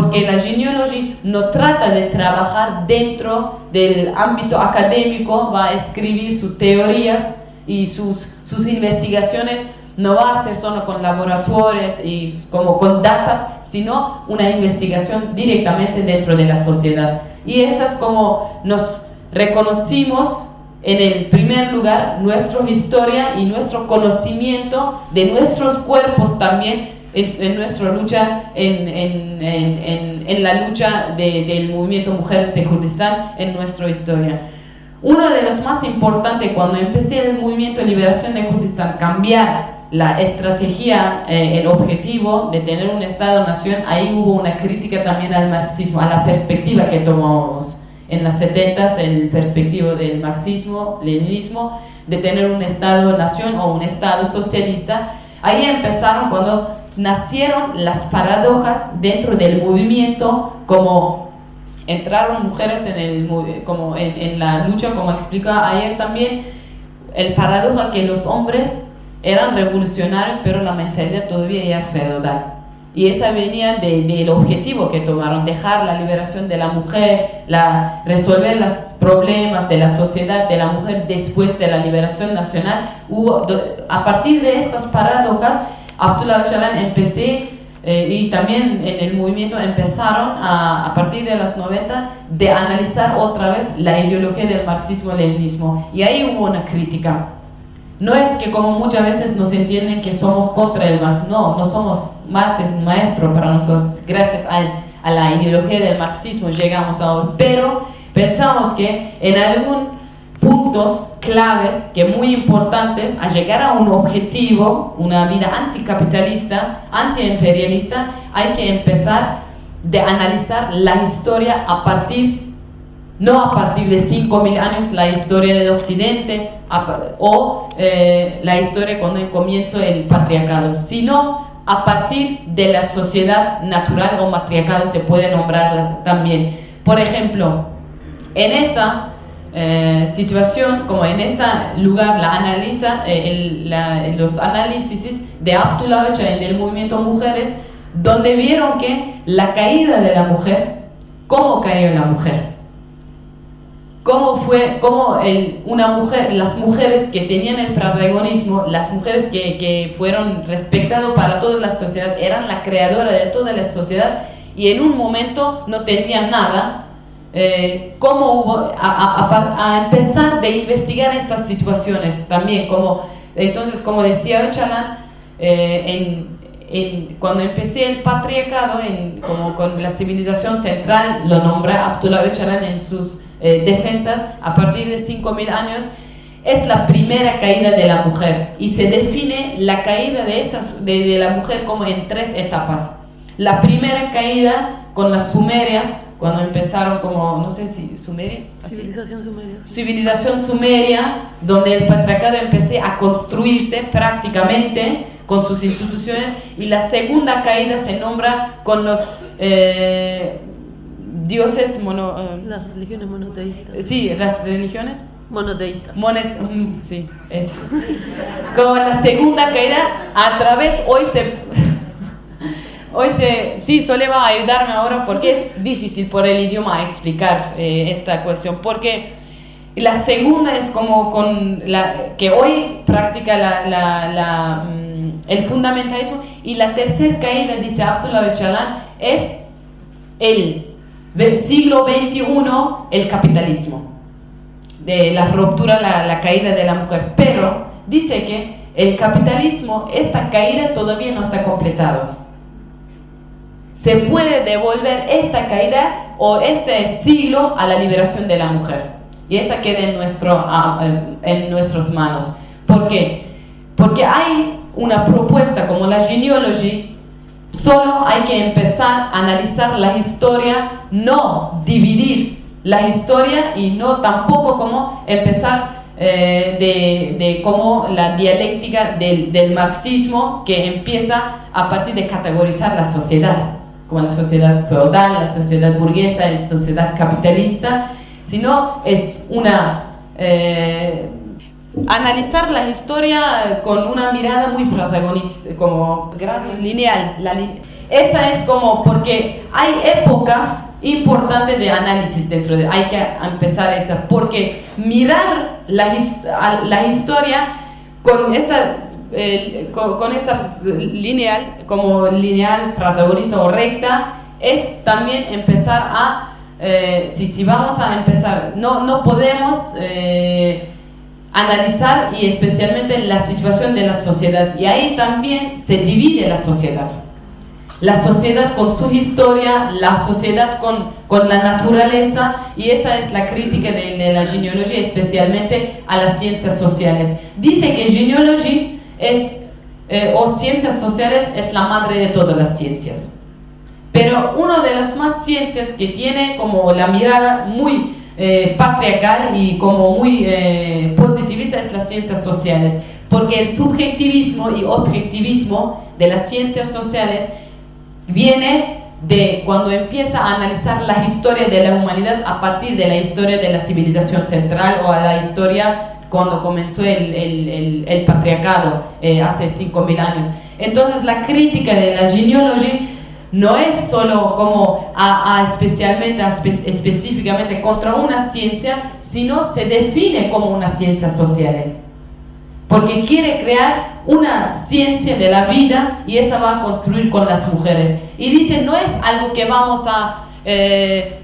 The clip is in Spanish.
porque la genealogía no trata de trabajar dentro del ámbito académico, va a escribir sus teorías y sus investigaciones, no va a ser solo con laboratorios y como con datos, sino una investigación directamente dentro de la sociedad. Y eso es como nos reconocimos en el primer lugar nuestra historia y nuestro conocimiento de nuestros cuerpos también en nuestra lucha, en la lucha del movimiento Mujeres de Kurdistán, en nuestra historia. Uno de los más importantes cuando empecé el movimiento de liberación de Kurdistán, cambiar la estrategia, el objetivo de tener un Estado-nación, ahí hubo una crítica también al marxismo, a la perspectiva que tomamos en las 70s, el perspectivo del marxismo-leninismo, de tener un Estado-nación o un Estado socialista. Ahí empezaron cuando nacieron las paradojas dentro del movimiento, como entraron mujeres en la lucha, como explicaba ayer también, el paradoja que los hombres eran revolucionarios, pero la mentalidad todavía era feudal. Y esa venía del objetivo que tomaron, dejar la liberación de la mujer, resolver los problemas de la sociedad de la mujer después de la liberación nacional. A partir de estas paradojas, Abdullah Öcalan y también en el movimiento empezaron a partir de los 90 de analizar otra vez la ideología del marxismo-leninismo. Y ahí hubo una crítica. No es que como muchas veces nos entienden que somos contra el marxismo, no somos. Marx es un maestro para nosotros, gracias a la ideología del marxismo llegamos a hoy, pero pensamos que en algunos puntos claves, que muy importantes, a llegar a un objetivo, una vida anticapitalista, antiimperialista, hay que empezar de analizar la historia no a partir de 5.000 años, la historia del occidente, la historia cuando comienza el patriarcado, sino a partir de la sociedad natural o matriarcado, se puede nombrar también. Por ejemplo, en esta situación, como en este lugar, los análisis de Abdullah Öcalan del movimiento Mujeres, donde vieron que la caída de la mujer, ¿cómo cayó la mujer? Las mujeres que tenían el protagonismo, las mujeres que fueron respetadas para toda la sociedad, eran la creadora de toda la sociedad y en un momento no tenían nada, cómo hubo a empezar de investigar estas situaciones también, entonces como decía Öcalan, cuando empecé el patriarcado, con la civilización central, lo nombra Abdullah Öcalan en sus defensas, a partir de 5.000 años, es la primera caída de la mujer y se define la caída de la mujer como en 3 etapas. La primera caída con las sumerias, cuando empezaron sumerias, civilización sumeria, donde el patriarcado empezó a construirse prácticamente con sus instituciones, y la segunda caída se nombra con los dioses las religiones monoteístas. Sí, las religiones monoteístas. Sí, eso. Como la segunda caída, a través sí, Sole va a ayudarme ahora porque es difícil por el idioma explicar esta cuestión, porque la segunda es como que hoy practica el fundamentalismo, y la tercera caída, dice Abdullah Öcalan, es del siglo XXI, el capitalismo, de la ruptura, la caída de la mujer. Pero dice que el capitalismo, esta caída todavía no está completado. Se puede devolver esta caída o este siglo a la liberación de la mujer, y esa queda en nuestras manos. ¿Por qué? Porque hay una propuesta como la genealogía. Solo hay que empezar a analizar la historia, no dividir la historia, y no tampoco como empezar de como la dialéctica del marxismo, que empieza a partir de categorizar la sociedad, como la sociedad feudal, la sociedad burguesa, la sociedad capitalista, sino es analizar la historia con una mirada muy protagonista, como lineal. esa es como, porque hay épocas importantes de análisis dentro de, hay que empezar esa, porque mirar la historia con esta lineal, como lineal, protagonista o recta, es también empezar a, si vamos a empezar, no podemos analizar, y especialmente la situación de las sociedades, y ahí también se divide la sociedad con su historia, la sociedad con la naturaleza, y esa es la crítica de la genealogía, especialmente a las ciencias sociales. Dice que genealogía o ciencias sociales es la madre de todas las ciencias, pero una de las más ciencias que tiene como la mirada muy patriarcal y como muy positivista es las ciencias sociales, porque el subjetivismo y objetivismo de las ciencias sociales viene de cuando empieza a analizar la historia de la humanidad a partir de la historia de la civilización central, o a la historia cuando comenzó el patriarcado hace 5.000 años. Entonces la crítica de la genealogía no es solo como específicamente contra una ciencia, sino se define como unas ciencias sociales, porque quiere crear una ciencia de la vida, y esa va a construir con las mujeres. Y dice, no es algo que vamos a